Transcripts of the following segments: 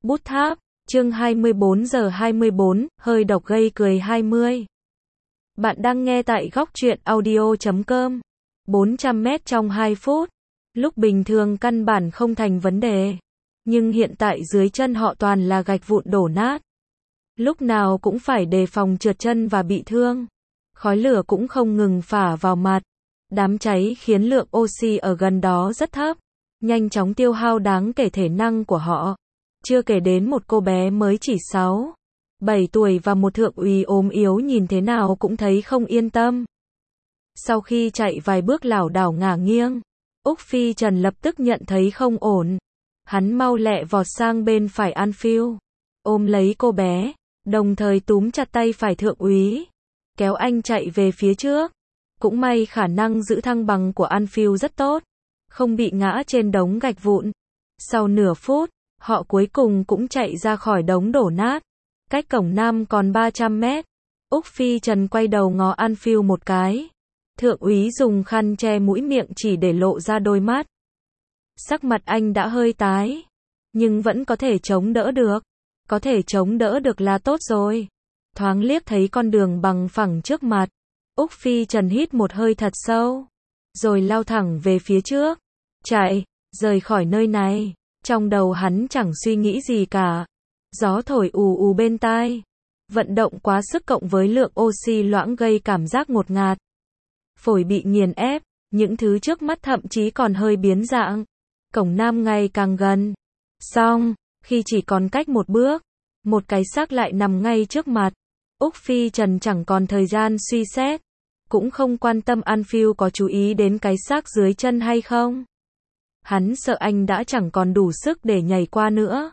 Bút tháp, chương 24 giờ 24, hơi độc gây cười 20. Bạn đang nghe tại góc truyện audio.com. 400 mét trong 2 phút. Lúc bình thường căn bản không thành vấn đề. Nhưng hiện tại dưới chân họ toàn là gạch vụn đổ nát. Lúc nào cũng phải đề phòng trượt chân và bị thương. Khói lửa cũng không ngừng phả vào mặt. Đám cháy khiến lượng oxy ở gần đó rất thấp. Nhanh chóng tiêu hao đáng kể thể năng của họ. Chưa kể đến một cô bé mới chỉ 6, 7 tuổi và một thượng úy ốm yếu nhìn thế nào cũng thấy không yên tâm. Sau khi chạy vài bước lảo đảo ngả nghiêng, Úc Phi Trần lập tức nhận thấy không ổn. Hắn mau lẹ vọt sang bên phải Anfield, ôm lấy cô bé, đồng thời túm chặt tay phải thượng úy, kéo anh chạy về phía trước. Cũng may khả năng giữ thăng bằng của Anfield rất tốt, không bị ngã trên đống gạch vụn. Sau nửa phút, họ cuối cùng cũng chạy ra khỏi đống đổ nát. Cách cổng Nam còn 300 mét. Úc Phi Trần quay đầu ngó Anfield một cái. Thượng úy dùng khăn che mũi miệng chỉ để lộ ra đôi mắt. Sắc mặt anh đã hơi tái, nhưng vẫn có thể chống đỡ được. Có thể chống đỡ được là tốt rồi. Thoáng liếc thấy con đường bằng phẳng trước mặt, Úc Phi Trần hít một hơi thật sâu, rồi lao thẳng về phía trước. Chạy, rời khỏi nơi này. Trong đầu hắn chẳng suy nghĩ gì cả. Gió thổi ù ù bên tai. Vận động quá sức cộng với lượng oxy loãng gây cảm giác ngột ngạt. Phổi bị nghiền ép, những thứ trước mắt thậm chí còn hơi biến dạng. Cổng Nam ngày càng gần. Xong, khi chỉ còn cách một bước, một cái xác lại nằm ngay trước mặt. Úc Phi Trần chẳng còn thời gian suy xét, cũng không quan tâm Anfield có chú ý đến cái xác dưới chân hay không. Hắn sợ anh đã chẳng còn đủ sức để nhảy qua nữa.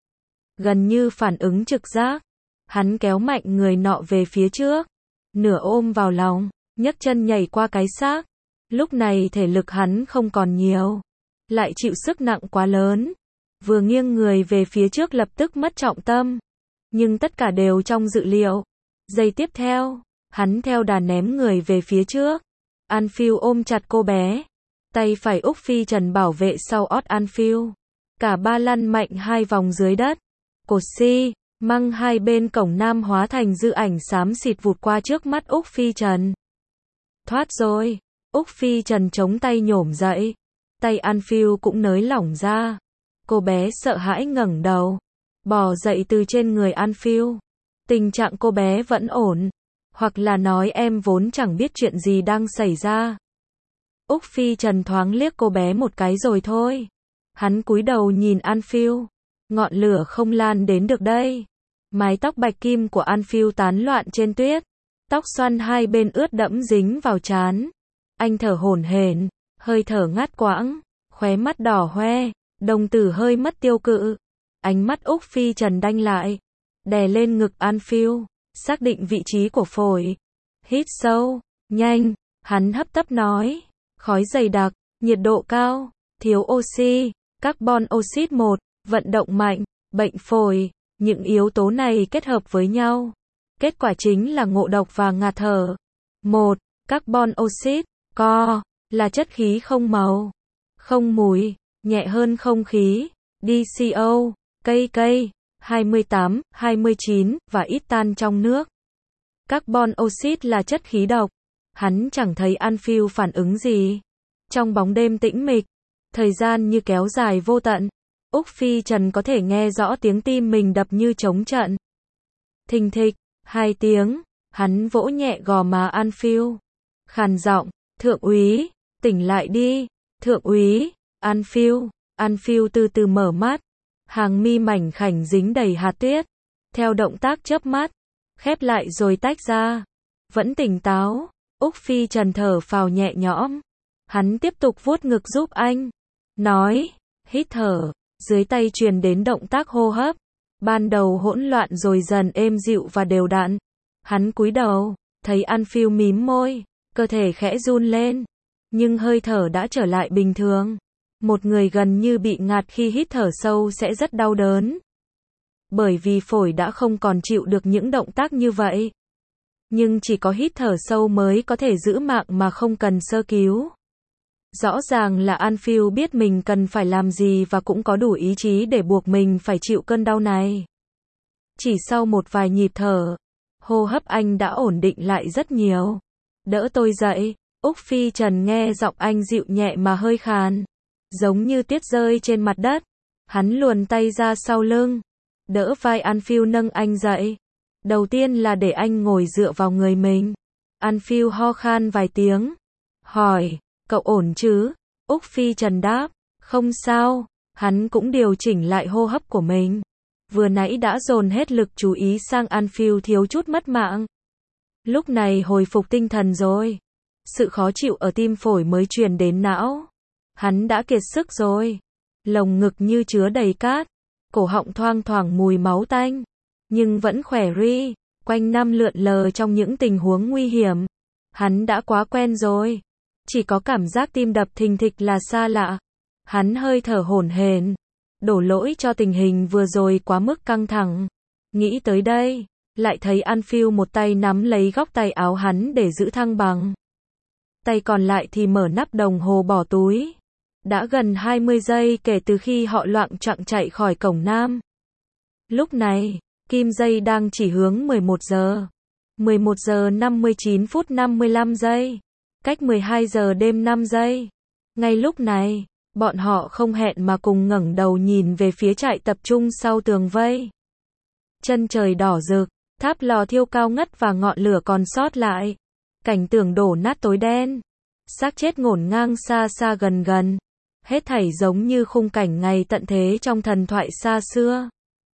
Gần như phản ứng trực giác, hắn kéo mạnh người nọ về phía trước, nửa ôm vào lòng, nhấc chân nhảy qua cái xác. Lúc này thể lực hắn không còn nhiều, lại chịu sức nặng quá lớn. Vừa nghiêng người về phía trước lập tức mất trọng tâm. Nhưng tất cả đều trong dự liệu. Giây tiếp theo, hắn theo đà ném người về phía trước. Anfield ôm chặt cô bé. Tay phải Úc Phi Trần bảo vệ sau ót Anfield. Cả ba lăn mạnh 2 vòng dưới đất. Cột xi măng hai bên cổng Nam hóa thành dư ảnh xám xịt vụt qua trước mắt Úc Phi Trần. Thoát rồi. Úc Phi Trần chống tay nhổm dậy. Tay Anfield cũng nới lỏng ra. Cô bé sợ hãi ngẩng đầu, bò dậy từ trên người Anfield. Tình trạng cô bé vẫn ổn. Hoặc là nói em vốn chẳng biết chuyện gì đang xảy ra. Úc Phi Trần thoáng liếc cô bé một cái rồi thôi. Hắn cúi đầu nhìn Anfield. Ngọn lửa không lan đến được đây. Mái tóc bạch kim của Anfield tán loạn trên tuyết. Tóc xoăn hai bên ướt đẫm dính vào trán. Anh thở hổn hển, hơi thở ngắt quãng, khóe mắt đỏ hoe, đồng tử hơi mất tiêu cự. Ánh mắt Úc Phi Trần đanh lại, đè lên ngực Anfield, xác định vị trí của phổi. Hít sâu, nhanh, hắn hấp tấp nói. Khói dày đặc, nhiệt độ cao, thiếu oxy, carbon oxide 1, vận động mạnh, bệnh phổi, những yếu tố này kết hợp với nhau. Kết quả chính là ngộ độc và ngạt thở. 1. Carbon oxide, CO, là chất khí không màu, không mùi, nhẹ hơn không khí, DCO, KK, 28, 29, và ít tan trong nước. Carbon oxide là chất khí độc. Hắn chẳng thấy Anfield phản ứng gì. Trong bóng đêm tĩnh mịch, thời gian như kéo dài vô tận, Úc Phi Trần có thể nghe rõ tiếng tim mình đập như trống trận. Thình thịch, 2 tiếng, hắn vỗ nhẹ gò má Anfield. Khàn giọng, thượng úy, tỉnh lại đi, thượng úy, Anfield. Anfield từ từ mở mắt, hàng mi mảnh khảnh dính đầy hạt tuyết. Theo động tác chớp mắt, khép lại rồi tách ra. Vẫn tỉnh táo. Úc Phi Trần thở phào nhẹ nhõm. Hắn tiếp tục vuốt ngực giúp anh. Nói, hít thở, dưới tay truyền đến động tác hô hấp. Ban đầu hỗn loạn rồi dần êm dịu và đều đặn. Hắn cúi đầu, thấy Anfield mím môi, cơ thể khẽ run lên. Nhưng hơi thở đã trở lại bình thường. Một người gần như bị ngạt khi hít thở sâu sẽ rất đau đớn. Bởi vì phổi đã không còn chịu được những động tác như vậy. Nhưng chỉ có hít thở sâu mới có thể giữ mạng mà không cần sơ cứu. Rõ ràng là Anfield biết mình cần phải làm gì và cũng có đủ ý chí để buộc mình phải chịu cơn đau này. Chỉ sau một vài nhịp thở, hô hấp anh đã ổn định lại rất nhiều. Đỡ tôi dậy, Úc Phi Trần nghe giọng anh dịu nhẹ mà hơi khàn, giống như tiết rơi trên mặt đất. Hắn luồn tay ra sau lưng, đỡ vai Anfield nâng anh dậy. Đầu tiên là để anh ngồi dựa vào người mình. Anfield ho khan vài tiếng, hỏi, cậu ổn chứ? Úc Phi Trần đáp, không sao. Hắn cũng điều chỉnh lại hô hấp của mình. Vừa nãy đã dồn hết lực chú ý sang Anfield thiếu chút mất mạng. Lúc này hồi phục tinh thần rồi. Sự khó chịu ở tim phổi mới truyền đến não. Hắn đã kiệt sức rồi. Lồng ngực như chứa đầy cát. Cổ họng thoang thoảng mùi máu tanh. Nhưng vẫn khỏe ri. Quanh năm lượn lờ trong những tình huống nguy hiểm. Hắn đã quá quen rồi. Chỉ có cảm giác tim đập thình thịch là xa lạ. Hắn hơi thở hổn hển. Đổ lỗi cho tình hình vừa rồi quá mức căng thẳng. Nghĩ tới đây, lại thấy Anfield một tay nắm lấy góc tay áo hắn để giữ thăng bằng. Tay còn lại thì mở nắp đồng hồ bỏ túi. Đã gần 20 giây kể từ khi họ loạng choạng chạy khỏi cổng Nam. Lúc này, kim giây đang chỉ hướng 11 giờ. 11 giờ 59 phút 55 giây. Cách 12 giờ đêm 5 giây. Ngay lúc này, bọn họ không hẹn mà cùng ngẩng đầu nhìn về phía trại tập trung sau tường vây. Chân trời đỏ rực, tháp lò thiêu cao ngất và ngọn lửa còn sót lại. Cảnh tượng đổ nát tối đen. Xác chết ngổn ngang xa xa gần gần. Hết thảy giống như khung cảnh ngày tận thế trong thần thoại xa xưa.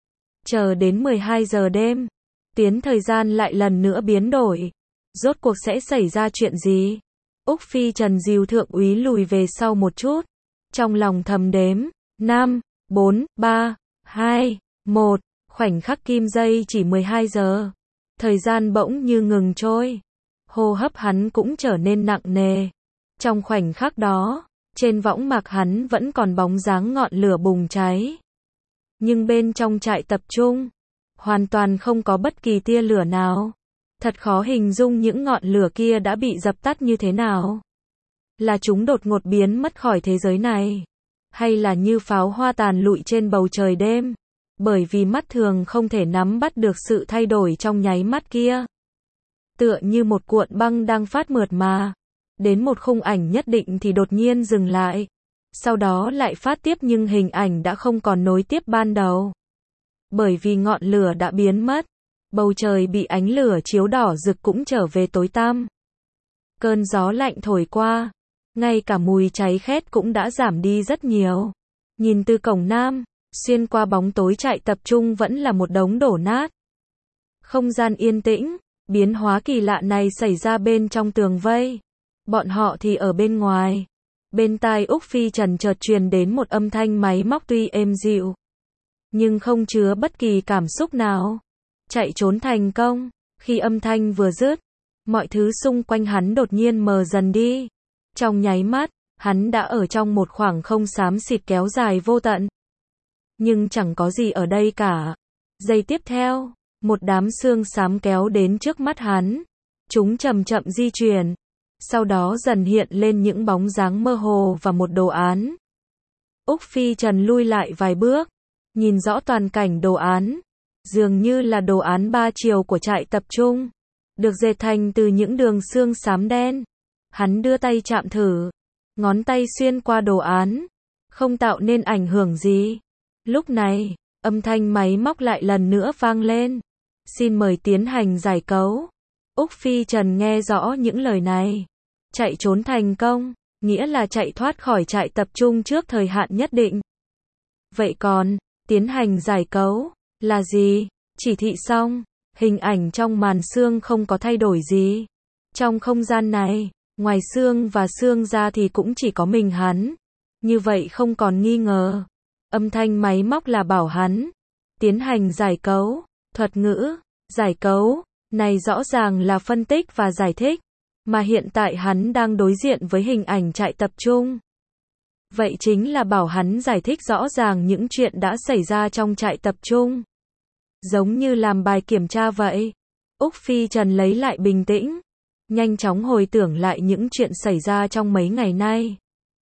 Chờ đến 12 giờ đêm, tiến thời gian lại lần nữa biến đổi. Rốt cuộc sẽ xảy ra chuyện gì? Úc Phi Trần dìu thượng úy lùi về sau một chút. Trong lòng thầm đếm, 5, 4, 3, 2, 1, khoảnh khắc kim giây chỉ 12 giờ. Thời gian bỗng như ngừng trôi. Hô hấp hắn cũng trở nên nặng nề. Trong khoảnh khắc đó, trên võng mạc hắn vẫn còn bóng dáng ngọn lửa bùng cháy. Nhưng bên trong trại tập trung, hoàn toàn không có bất kỳ tia lửa nào. Thật khó hình dung những ngọn lửa kia đã bị dập tắt như thế nào. Là chúng đột ngột biến mất khỏi thế giới này, hay là như pháo hoa tàn lụi trên bầu trời đêm, bởi vì mắt thường không thể nắm bắt được sự thay đổi trong nháy mắt kia. Tựa như một cuộn băng đang phát mượt mà, đến một khung ảnh nhất định thì đột nhiên dừng lại, sau đó lại phát tiếp nhưng hình ảnh đã không còn nối tiếp ban đầu. Bởi vì ngọn lửa đã biến mất, bầu trời bị ánh lửa chiếu đỏ rực cũng trở về tối tăm. Cơn gió lạnh thổi qua, ngay cả mùi cháy khét cũng đã giảm đi rất nhiều. Nhìn từ cổng Nam, xuyên qua bóng tối trại tập trung vẫn là một đống đổ nát. Không gian yên tĩnh, biến hóa kỳ lạ này xảy ra bên trong tường vây. Bọn họ thì ở bên ngoài. Bên tai Úc Phi Trần chợt truyền đến một âm thanh máy móc tuy êm dịu, nhưng không chứa bất kỳ cảm xúc nào. Chạy trốn thành công. Khi âm thanh vừa dứt, mọi thứ xung quanh hắn đột nhiên mờ dần đi. Trong nháy mắt, hắn đã ở trong một khoảng không xám xịt kéo dài vô tận. Nhưng chẳng có gì ở đây cả. Giây tiếp theo, một đám xương xám kéo đến trước mắt hắn. Chúng chậm chậm di chuyển. Sau đó dần hiện lên những bóng dáng mơ hồ và một đồ án. Úc Phi Trần lui lại vài bước, nhìn rõ toàn cảnh đồ án. Dường như là đồ án 3 chiều của trại tập trung, được dệt thành từ những đường xương xám đen. Hắn đưa tay chạm thử, ngón tay xuyên qua đồ án, không tạo nên ảnh hưởng gì. Lúc này, âm thanh máy móc lại lần nữa vang lên. Xin mời tiến hành giải cấu. Úc Phi Trần nghe rõ những lời này. Chạy trốn thành công, nghĩa là chạy thoát khỏi trại tập trung trước thời hạn nhất định. Vậy còn, tiến hành giải cấu là gì? Chỉ thị xong, hình ảnh trong màn xương không có thay đổi gì. Trong không gian này, ngoài xương và xương ra thì cũng chỉ có mình hắn. Như vậy không còn nghi ngờ. Âm thanh máy móc là bảo hắn tiến hành giải cấu. Thuật ngữ giải cấu này rõ ràng là phân tích và giải thích, mà hiện tại hắn đang đối diện với hình ảnh trại tập trung. Vậy chính là bảo hắn giải thích rõ ràng những chuyện đã xảy ra trong trại tập trung. Giống như làm bài kiểm tra vậy. Úc Phi Trần lấy lại bình tĩnh, nhanh chóng hồi tưởng lại những chuyện xảy ra trong mấy ngày nay.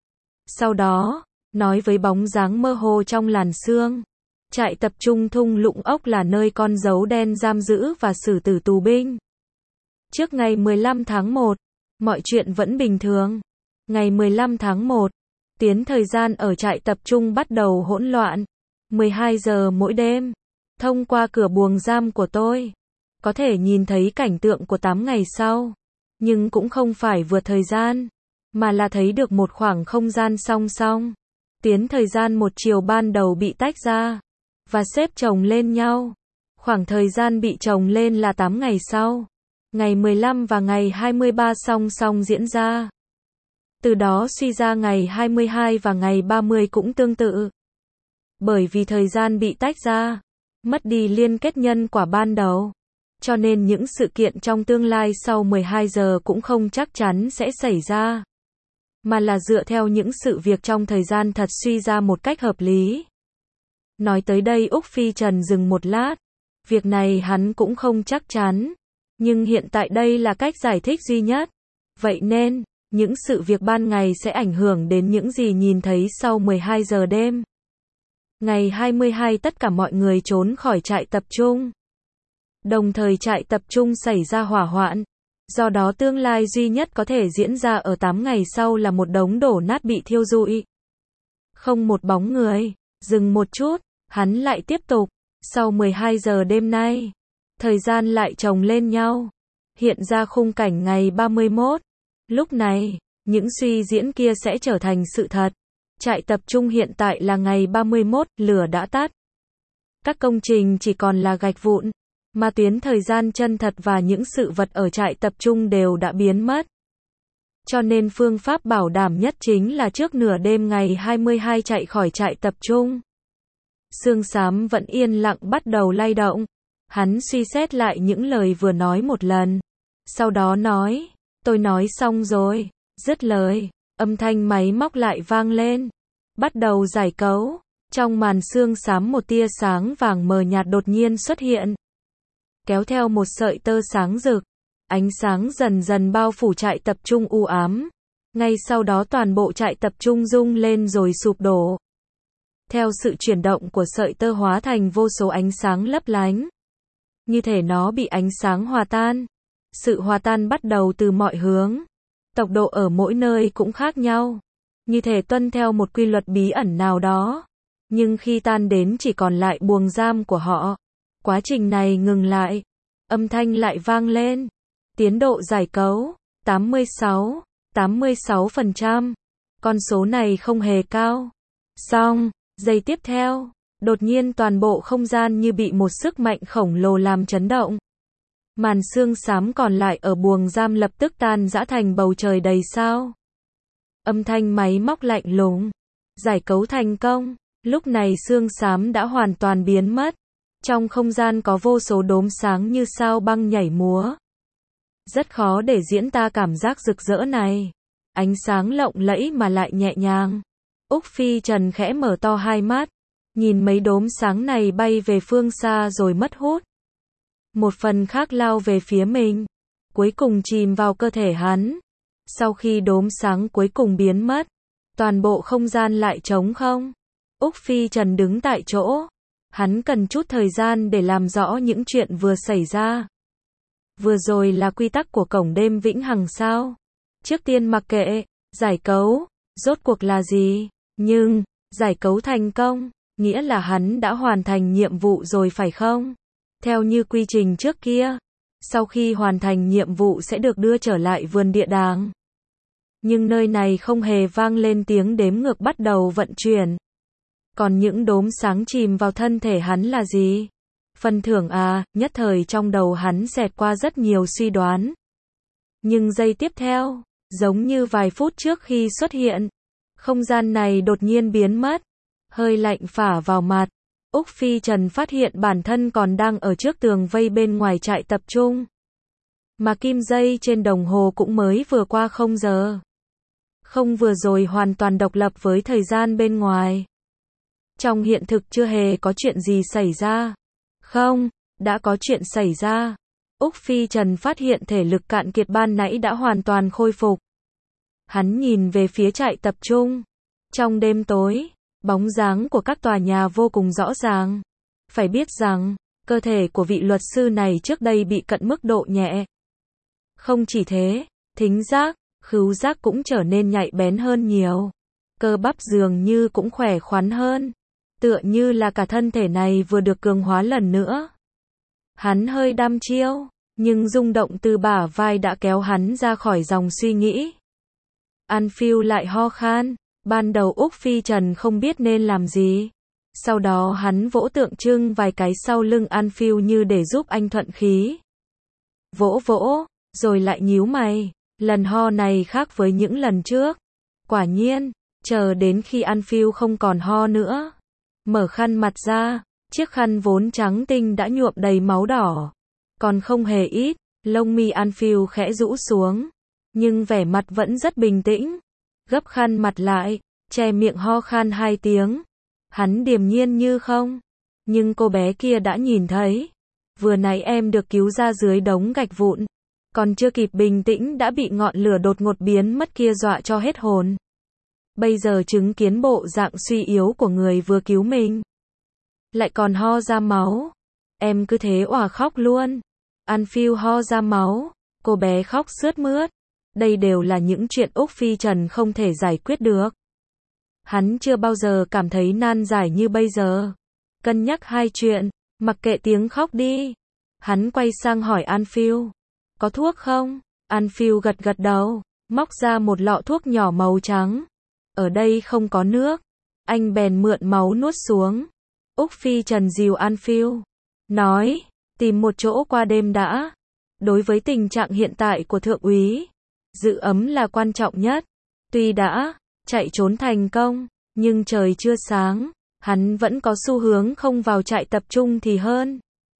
Sau đó, nói với bóng dáng mơ hồ trong làn sương. Trại tập trung thung lũng ốc là nơi con dấu đen giam giữ và xử tử tù binh. Trước ngày 15 tháng 1, mọi chuyện vẫn bình thường. Ngày 15 tháng 1, thời gian ở trại tập trung bắt đầu hỗn loạn. 12 giờ mỗi đêm, thông qua cửa buồng giam của tôi, có thể nhìn thấy cảnh tượng của 8 ngày sau. Nhưng cũng không phải vượt thời gian, mà là thấy được một khoảng không gian song song. Thời gian một chiều ban đầu bị tách ra và xếp chồng lên nhau. Khoảng thời gian bị chồng lên là 8 ngày sau. Ngày 15 và ngày 23 song song diễn ra. Từ đó suy ra ngày 22 và ngày 30 cũng tương tự. Bởi vì thời gian bị tách ra, mất đi liên kết nhân quả ban đầu. Cho nên những sự kiện trong tương lai sau 12 giờ cũng không chắc chắn sẽ xảy ra. Mà là dựa theo những sự việc trong thời gian thật suy ra một cách hợp lý. Nói tới đây Úc Phi Trần dừng một lát. Việc này hắn cũng không chắc chắn. Nhưng hiện tại đây là cách giải thích duy nhất. Vậy nên, những sự việc ban ngày sẽ ảnh hưởng đến những gì nhìn thấy sau 12 giờ đêm. Ngày 22 tất cả mọi người trốn khỏi trại tập trung. Đồng thời trại tập trung xảy ra hỏa hoạn. Do đó tương lai duy nhất có thể diễn ra ở 8 ngày sau là một đống đổ nát bị thiêu rụi. Không một bóng người. Dừng một chút, hắn lại tiếp tục. Sau 12 giờ đêm nay, thời gian lại chồng lên nhau. Hiện ra khung cảnh ngày 31. Lúc này, những suy diễn kia sẽ trở thành sự thật. Trại tập trung hiện tại là ngày 31, lửa đã tắt. Các công trình chỉ còn là gạch vụn. Mà tuyến thời gian chân thật và những sự vật ở trại tập trung đều đã biến mất. Cho nên phương pháp bảo đảm nhất chính là trước nửa đêm ngày 22 chạy khỏi trại tập trung. Sương xám vẫn yên lặng bắt đầu lay động. Hắn suy xét lại những lời vừa nói một lần. Sau đó nói, tôi nói xong rồi. Dứt lời, âm thanh máy móc lại vang lên. Bắt đầu giải cấu. Trong màn sương xám một tia sáng vàng mờ nhạt đột nhiên xuất hiện. Kéo theo một sợi tơ sáng rực. Ánh sáng dần dần bao phủ trại tập trung u ám. Ngay sau đó toàn bộ trại tập trung rung lên rồi sụp đổ. Theo sự chuyển động của sợi tơ hóa thành vô số ánh sáng lấp lánh. Như thể nó bị ánh sáng hòa tan. Sự hòa tan bắt đầu từ mọi hướng. Tốc độ ở mỗi nơi cũng khác nhau. Như thể tuân theo một quy luật bí ẩn nào đó. Nhưng khi tan đến chỉ còn lại buồng giam của họ. Quá trình này ngừng lại. Âm thanh lại vang lên. Tiến độ giải cấu, 86%. Con số này không hề cao. Xong, giây tiếp theo, đột nhiên toàn bộ không gian như bị một sức mạnh khổng lồ làm chấn động. Màn sương xám còn lại ở buồng giam lập tức tan rã thành bầu trời đầy sao. Âm thanh máy móc lạnh lùng. Giải cấu thành công. Lúc này sương xám đã hoàn toàn biến mất. Trong không gian có vô số đốm sáng như sao băng nhảy múa. Rất khó để diễn tả cảm giác rực rỡ này. Ánh sáng lộng lẫy mà lại nhẹ nhàng. Úc Phi Trần khẽ mở to hai mắt. Nhìn mấy đốm sáng này bay về phương xa rồi mất hút. Một phần khác lao về phía mình. Cuối cùng chìm vào cơ thể hắn. Sau khi đốm sáng cuối cùng biến mất, toàn bộ không gian lại trống không. Úc Phi Trần đứng tại chỗ. Hắn cần chút thời gian để làm rõ những chuyện vừa xảy ra. Vừa rồi là quy tắc của cổng đêm vĩnh hằng sao? Trước tiên mặc kệ, giải cấu, rốt cuộc là gì? Nhưng, giải cấu thành công, nghĩa là hắn đã hoàn thành nhiệm vụ rồi phải không? Theo như quy trình trước kia, sau khi hoàn thành nhiệm vụ sẽ được đưa trở lại vườn địa đàng. Nhưng nơi này không hề vang lên tiếng đếm ngược bắt đầu vận chuyển. Còn những đốm sáng chìm vào thân thể hắn là gì? Phần thưởng à, nhất thời trong đầu hắn xẹt qua rất nhiều suy đoán. Nhưng giây tiếp theo, giống như vài phút trước khi xuất hiện, không gian này đột nhiên biến mất. Hơi lạnh phả vào mặt. Úc Phi Trần phát hiện bản thân còn đang ở trước tường vây bên ngoài trại tập trung. Mà kim dây trên đồng hồ cũng mới vừa qua 0 giờ. Không vừa rồi hoàn toàn độc lập với thời gian bên ngoài. Trong hiện thực chưa hề có chuyện gì xảy ra. Không, đã có chuyện xảy ra. Úc Phi Trần phát hiện thể lực cạn kiệt ban nãy đã hoàn toàn khôi phục. Hắn nhìn về phía trại tập trung. Trong đêm tối, bóng dáng của các tòa nhà vô cùng rõ ràng. Phải biết rằng, cơ thể của vị luật sư này trước đây bị cận mức độ nhẹ. Không chỉ thế, thính giác, khứu giác cũng trở nên nhạy bén hơn nhiều. Cơ bắp dường như cũng khỏe khoắn hơn. Tựa như là cả thân thể này vừa được cường hóa lần nữa. Hắn hơi đăm chiêu, nhưng rung động từ bả vai đã kéo hắn ra khỏi dòng suy nghĩ. Anfield lại ho khan. Ban đầu Úc Phi Trần không biết nên làm gì. Sau đó hắn vỗ tượng trưng vài cái sau lưng Anfield như để giúp anh thuận khí. Vỗ vỗ, rồi lại nhíu mày. Lần ho này khác với những lần trước. Quả nhiên, chờ đến khi Anfield không còn ho nữa. Mở khăn mặt ra, chiếc khăn vốn trắng tinh đã nhuộm đầy máu đỏ. Còn không hề ít, lông mi Anfield khẽ rũ xuống. Nhưng vẻ mặt vẫn rất bình tĩnh. Gấp khăn mặt lại, che miệng ho khan 2 tiếng. Hắn điềm nhiên như không. Nhưng cô bé kia đã nhìn thấy. Vừa nãy em được cứu ra dưới đống gạch vụn. Còn chưa kịp bình tĩnh đã bị ngọn lửa đột ngột biến mất kia dọa cho hết hồn. Bây giờ chứng kiến bộ dạng suy yếu của người vừa cứu mình. Lại còn ho ra máu. Em cứ thế òa khóc luôn. Anfield ho ra máu. Cô bé khóc sướt mướt. Đây đều là những chuyện Úc Phi Trần không thể giải quyết được. Hắn chưa bao giờ cảm thấy nan giải như bây giờ. Cân nhắc 2 chuyện, mặc kệ tiếng khóc đi. Hắn quay sang hỏi Anfield. Có thuốc không? Anfield gật gật đầu, móc ra một lọ thuốc nhỏ màu trắng. Ở đây không có nước. Anh bèn mượn máu nuốt xuống. Úc Phi Trần dìu Anfield. Nói, tìm một chỗ qua đêm đã. Đối với tình trạng hiện tại của thượng úy, giữ ấm là quan trọng nhất. Tuy đã chạy trốn thành công, nhưng trời chưa sáng, hắn vẫn có xu hướng không vào trại tập trung thì hơn.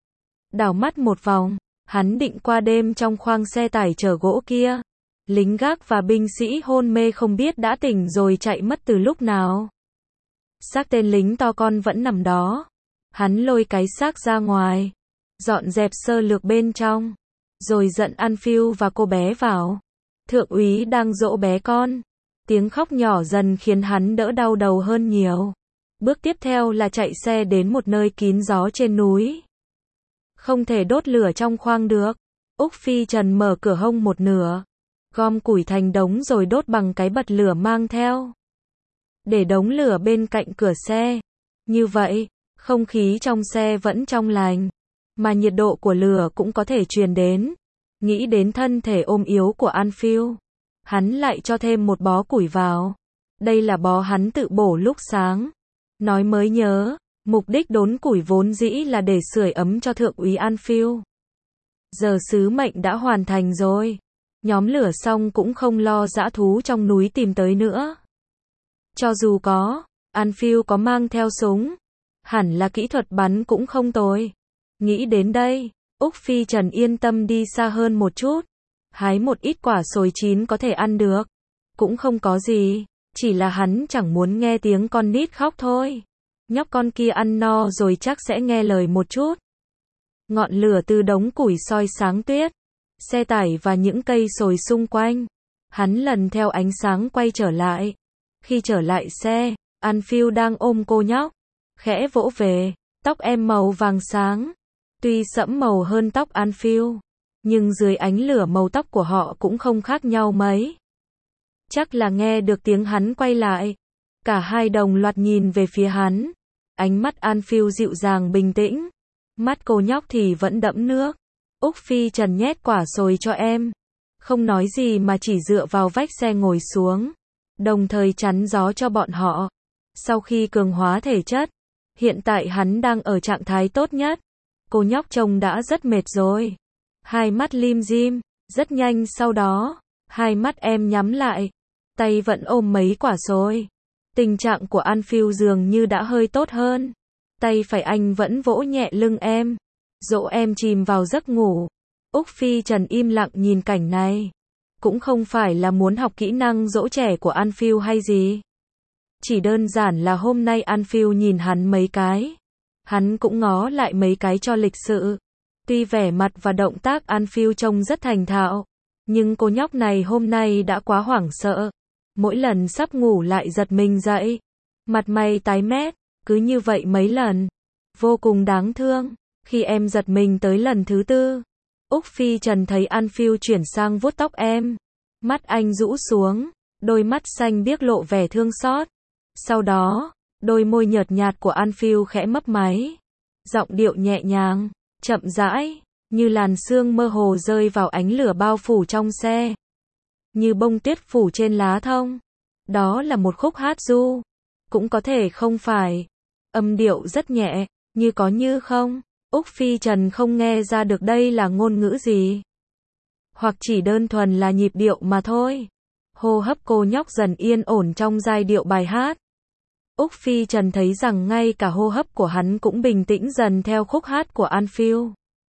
Đảo mắt một vòng, hắn định qua đêm trong khoang xe tải chở gỗ kia. Lính gác và binh sĩ hôn mê không biết đã tỉnh rồi chạy mất từ lúc nào. Xác tên lính to con vẫn nằm đó. Hắn lôi cái xác ra ngoài, dọn dẹp sơ lược bên trong, rồi dẫn Anfield và cô bé vào. Thượng úy đang dỗ bé con. Tiếng khóc nhỏ dần khiến hắn đỡ đau đầu hơn nhiều. Bước tiếp theo là chạy xe đến một nơi kín gió trên núi. Không thể đốt lửa trong khoang được. Úc Phi Trần mở cửa hông một nửa, gom củi thành đống rồi đốt bằng cái bật lửa mang theo. Để đống lửa bên cạnh cửa xe. Như vậy, không khí trong xe vẫn trong lành, mà nhiệt độ của lửa cũng có thể truyền đến. Nghĩ đến thân thể ôm yếu của Anfield, hắn lại cho thêm một bó củi vào. Đây là bó hắn tự bổ lúc sáng. Nói mới nhớ, mục đích đốn củi vốn dĩ là để sưởi ấm cho thượng úy Anfield. Giờ sứ mệnh đã hoàn thành rồi. Nhóm lửa xong cũng không lo dã thú trong núi tìm tới nữa. Cho dù có, Anfield có mang theo súng, hẳn là kỹ thuật bắn cũng không tồi. Nghĩ đến đây, Úc Phi Trần yên tâm đi xa hơn một chút. Hái một ít quả xồi chín có thể ăn được. Cũng không có gì, chỉ là hắn chẳng muốn nghe tiếng con nít khóc thôi. Nhóc con kia ăn no rồi chắc sẽ nghe lời một chút. Ngọn lửa từ đống củi soi sáng tuyết, xe tải và những cây xồi xung quanh. Hắn lần theo ánh sáng quay trở lại. Khi trở lại xe, Anfield đang ôm cô nhóc, khẽ vỗ về. Tóc em màu vàng sáng, tuy sẫm màu hơn tóc Anfield, nhưng dưới ánh lửa màu tóc của họ cũng không khác nhau mấy. Chắc là nghe được tiếng hắn quay lại. Cả hai đồng loạt nhìn về phía hắn. Ánh mắt Anfield dịu dàng bình tĩnh. Mắt cô nhóc thì vẫn đẫm nước. Úc Phi Trần nhét quả xồi cho em. Không nói gì mà chỉ dựa vào vách xe ngồi xuống. Đồng thời chắn gió cho bọn họ. Sau khi cường hóa thể chất, hiện tại hắn đang ở trạng thái tốt nhất. Cô nhóc trông đã rất mệt rồi. Hai mắt lim dim. Rất nhanh sau đó, hai mắt em nhắm lại. Tay vẫn ôm mấy quả xồi. Tình trạng của Anfield dường như đã hơi tốt hơn. Tay phải anh vẫn vỗ nhẹ lưng em, dỗ em chìm vào giấc ngủ. Úc Phi Trần im lặng nhìn cảnh này. Cũng không phải là muốn học kỹ năng dỗ trẻ của Anfield hay gì. Chỉ đơn giản là hôm nay Anfield nhìn hắn mấy cái. Hắn cũng ngó lại mấy cái cho lịch sự. Tuy vẻ mặt và động tác Anfield trông rất thành thạo, nhưng cô nhóc này hôm nay đã quá hoảng sợ. Mỗi lần sắp ngủ lại giật mình dậy. Mặt mày tái mét, cứ như vậy mấy lần. Vô cùng đáng thương. Khi em giật mình tới lần thứ 4, Úc Phi Trần thấy Anfield chuyển sang vuốt tóc em. Mắt anh rũ xuống, đôi mắt xanh biếc lộ vẻ thương xót. Sau đó, đôi môi nhợt nhạt của Anfield khẽ mấp máy. Giọng điệu nhẹ nhàng, chậm rãi, như làn sương mơ hồ rơi vào ánh lửa bao phủ trong xe. Như bông tuyết phủ trên lá thông. Đó là một khúc hát ru. Cũng có thể không phải. Âm điệu rất nhẹ, như có như không. Úc Phi Trần không nghe ra được đây là ngôn ngữ gì. Hoặc chỉ đơn thuần là nhịp điệu mà thôi. Hô hấp cô nhóc dần yên ổn trong giai điệu bài hát. Úc Phi Trần thấy rằng ngay cả hô hấp của hắn cũng bình tĩnh dần theo khúc hát của Anfield.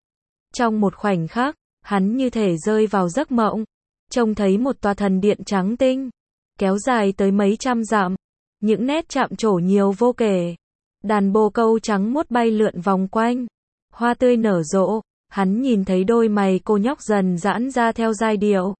Trong một khoảnh khắc, hắn như thể rơi vào giấc mộng. Trông thấy một tòa thần điện trắng tinh, kéo dài tới mấy trăm dặm. Những nét chạm trổ nhiều vô kể. Đàn bồ câu trắng muốt bay lượn vòng quanh. Hoa tươi nở rộ, hắn nhìn thấy đôi mày cô nhóc dần giãn ra theo giai điệu.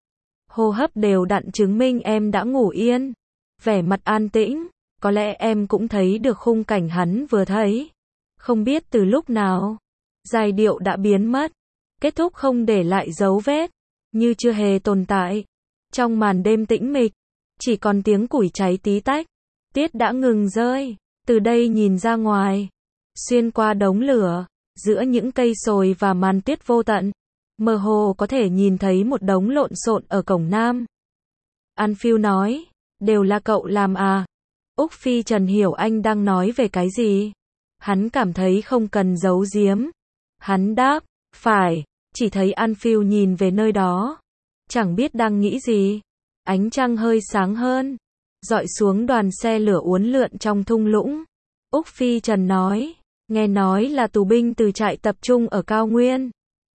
Hô hấp đều đặn chứng minh em đã ngủ yên. Vẻ mặt an tĩnh, có lẽ em cũng thấy được khung cảnh hắn vừa thấy. Không biết từ lúc nào, giai điệu đã biến mất, kết thúc không để lại dấu vết, như chưa hề tồn tại. Trong màn đêm tĩnh mịch, chỉ còn tiếng củi cháy tí tách, tiết đã ngừng rơi. Từ đây nhìn ra ngoài, xuyên qua đống lửa, giữa những cây sồi và màn tuyết vô tận, mơ hồ có thể nhìn thấy một đống lộn xộn ở cổng nam. Anfield nói, đều là cậu làm à? Úc Phi Trần hiểu anh đang nói về cái gì. Hắn cảm thấy không cần giấu giếm. Hắn đáp, phải, chỉ thấy Anfield nhìn về nơi đó. Chẳng biết đang nghĩ gì. Ánh trăng hơi sáng hơn, dọi xuống đoàn xe lửa uốn lượn trong thung lũng. Úc Phi Trần nói, nghe nói là tù binh từ trại tập trung ở Cao Nguyên.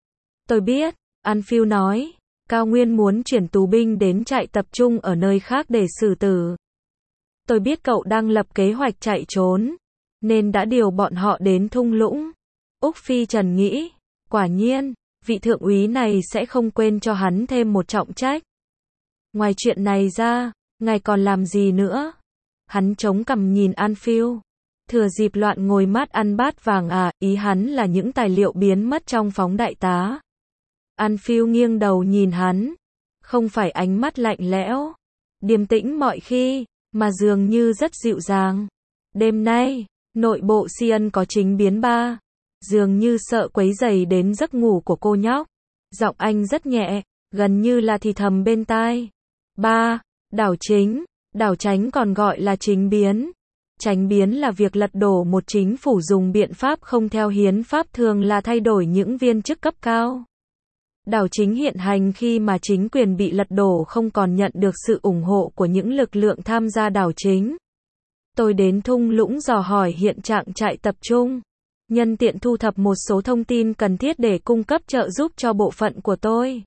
Tôi biết, Anfield nói, Cao Nguyên muốn chuyển tù binh đến trại tập trung ở nơi khác để xử tử. Tôi biết cậu đang lập kế hoạch chạy trốn, nên đã điều bọn họ đến thung lũng. Úc Phi Trần nghĩ, quả nhiên, vị thượng úy này sẽ không quên cho hắn thêm một trọng trách. Ngoài chuyện này ra, ngài còn làm gì nữa? Hắn chống cằm nhìn Anfield. Thừa dịp loạn ngồi mát ăn bát vàng à, ý hắn là những tài liệu biến mất trong phóng đại tá. Anfield nghiêng đầu nhìn hắn. Không phải ánh mắt lạnh lẽo, điềm tĩnh mọi khi, mà dường như rất dịu dàng. Đêm nay, nội bộ Sion có chính biến ba. Dường như sợ quấy rầy đến giấc ngủ của cô nhóc. Giọng anh rất nhẹ, gần như là thì thầm bên tai. Ba, đảo chính, đảo tránh còn gọi là chính biến. Tránh biến là việc lật đổ một chính phủ dùng biện pháp không theo hiến pháp, thường là thay đổi những viên chức cấp cao. Đảo chính hiện hành khi mà chính quyền bị lật đổ không còn nhận được sự ủng hộ của những lực lượng tham gia đảo chính. Tôi đến thung lũng dò hỏi hiện trạng trại tập trung, nhân tiện thu thập một số thông tin cần thiết để cung cấp trợ giúp cho bộ phận của tôi.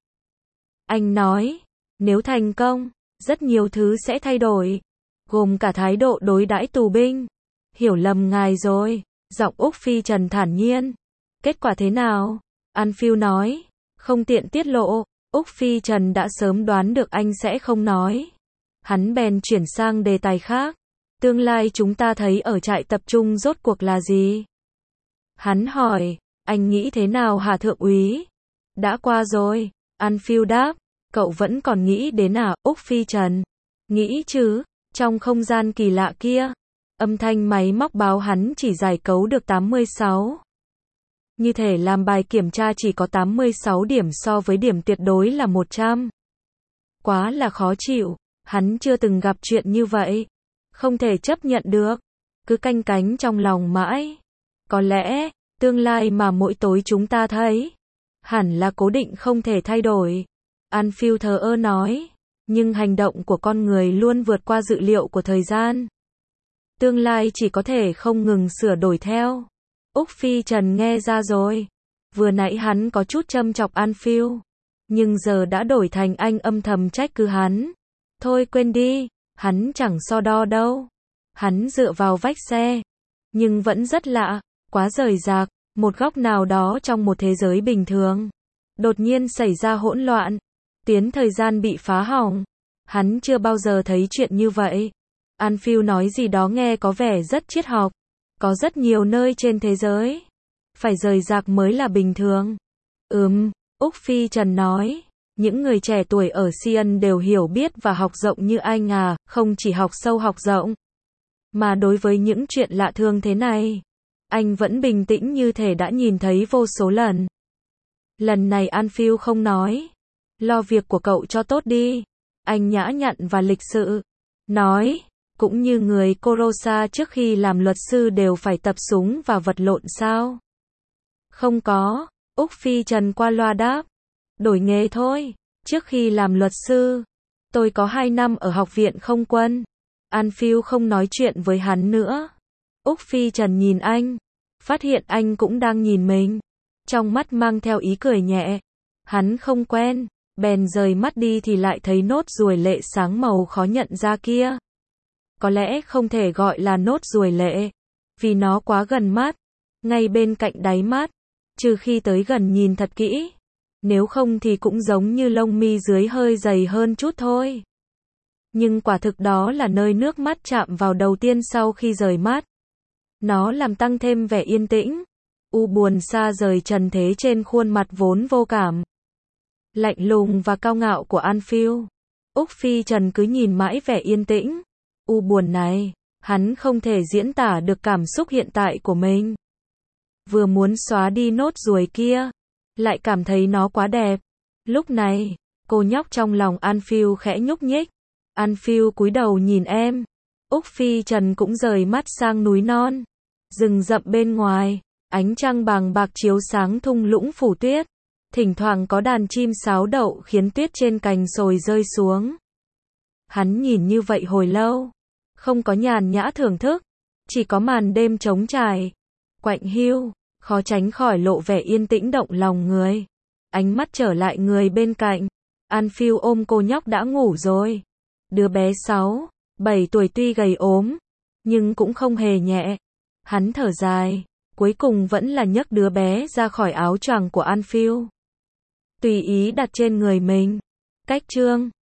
Anh nói, nếu thành công, rất nhiều thứ sẽ thay đổi, gồm cả thái độ đối đãi tù binh. Hiểu lầm ngài rồi, giọng Úc Phi Trần thản nhiên. Kết quả thế nào? Anfield nói, không tiện tiết lộ. Úc Phi Trần đã sớm đoán được anh sẽ không nói. Hắn bèn chuyển sang đề tài khác. Tương lai chúng ta thấy ở trại tập trung rốt cuộc là gì? Hắn hỏi, anh nghĩ thế nào hả thượng úy? Đã qua rồi, Anfield đáp. Cậu vẫn còn nghĩ đến à? Úc Phi Trần. Nghĩ chứ, trong không gian kỳ lạ kia, âm thanh máy móc báo hắn chỉ giải cấu được 86. Như thể làm bài kiểm tra chỉ có 86 điểm so với điểm tuyệt đối là 100. Quá là khó chịu, hắn chưa từng gặp chuyện như vậy. Không thể chấp nhận được, cứ canh cánh trong lòng mãi. Có lẽ, tương lai mà mỗi tối chúng ta thấy, hẳn là cố định không thể thay đổi. Anfield thờ ơ nói, nhưng hành động của con người luôn vượt qua dự liệu của thời gian. Tương lai chỉ có thể không ngừng sửa đổi theo. Úc Phi Trần nghe ra rồi. Vừa nãy hắn có chút châm chọc Anfield, nhưng giờ đã đổi thành anh âm thầm trách cứ hắn. Thôi quên đi, hắn chẳng so đo đâu. Hắn dựa vào vách xe, nhưng vẫn rất lạ, quá rời rạc, một góc nào đó trong một thế giới bình thường. Đột nhiên xảy ra hỗn loạn, tuyến thời gian bị phá hỏng. Hắn chưa bao giờ thấy chuyện như vậy. Anfield nói gì đó nghe có vẻ rất triết học. Có rất nhiều nơi trên thế giới. Phải rời rạc mới là bình thường. Úc Phi Trần nói. Những người trẻ tuổi ở Sion đều hiểu biết và học rộng như anh à, không chỉ học sâu học rộng. Mà đối với những chuyện lạ thường thế này, anh vẫn bình tĩnh như thể đã nhìn thấy vô số lần. Lần này Anfield không nói. Lo việc của cậu cho tốt đi. Anh nhã nhặn và lịch sự. Nói, cũng như người Korosa trước khi làm luật sư đều phải tập súng và vật lộn sao? Không có, Úc Phi Trần qua loa đáp. Đổi nghề thôi, trước khi làm luật sư, tôi có 2 năm ở học viện không quân. Anfield không nói chuyện với hắn nữa. Úc Phi Trần nhìn anh, phát hiện anh cũng đang nhìn mình. Trong mắt mang theo ý cười nhẹ. Hắn không quen, bèn rời mắt đi thì lại thấy nốt ruồi lệ sáng màu khó nhận ra kia. Có lẽ không thể gọi là nốt ruồi lệ, vì nó quá gần mắt, ngay bên cạnh đáy mắt, trừ khi tới gần nhìn thật kỹ. Nếu không thì cũng giống như lông mi dưới hơi dày hơn chút thôi. Nhưng quả thực đó là nơi nước mắt chạm vào đầu tiên sau khi rời mắt. Nó làm tăng thêm vẻ yên tĩnh, buồn xa rời trần thế trên khuôn mặt vốn vô cảm, lạnh lùng và cao ngạo của Anfield. Úc Phi Trần cứ nhìn mãi vẻ yên tĩnh, buồn này, hắn không thể diễn tả được cảm xúc hiện tại của mình. Vừa muốn xóa đi nốt ruồi kia, lại cảm thấy nó quá đẹp. Lúc này, cô nhóc trong lòng Anfield khẽ nhúc nhích. Anfield cúi đầu nhìn em. Úc Phi Trần cũng rời mắt sang núi non, rừng rậm bên ngoài, ánh trăng bàng bạc chiếu sáng thung lũng phủ tuyết. Thỉnh thoảng có đàn chim sáo đậu khiến tuyết trên cành sồi rơi xuống. Hắn nhìn như vậy hồi lâu, không có nhàn nhã thưởng thức, chỉ có màn đêm trống trải, quạnh hiu, khó tránh khỏi lộ vẻ yên tĩnh động lòng người. Ánh mắt trở lại người bên cạnh, Anfield ôm cô nhóc đã ngủ rồi. Đứa bé 6, 7 tuổi tuy gầy ốm, nhưng cũng không hề nhẹ. Hắn thở dài, cuối cùng vẫn là nhấc đứa bé ra khỏi áo choàng của Anfield, tùy ý đặt trên người mình. Cách chương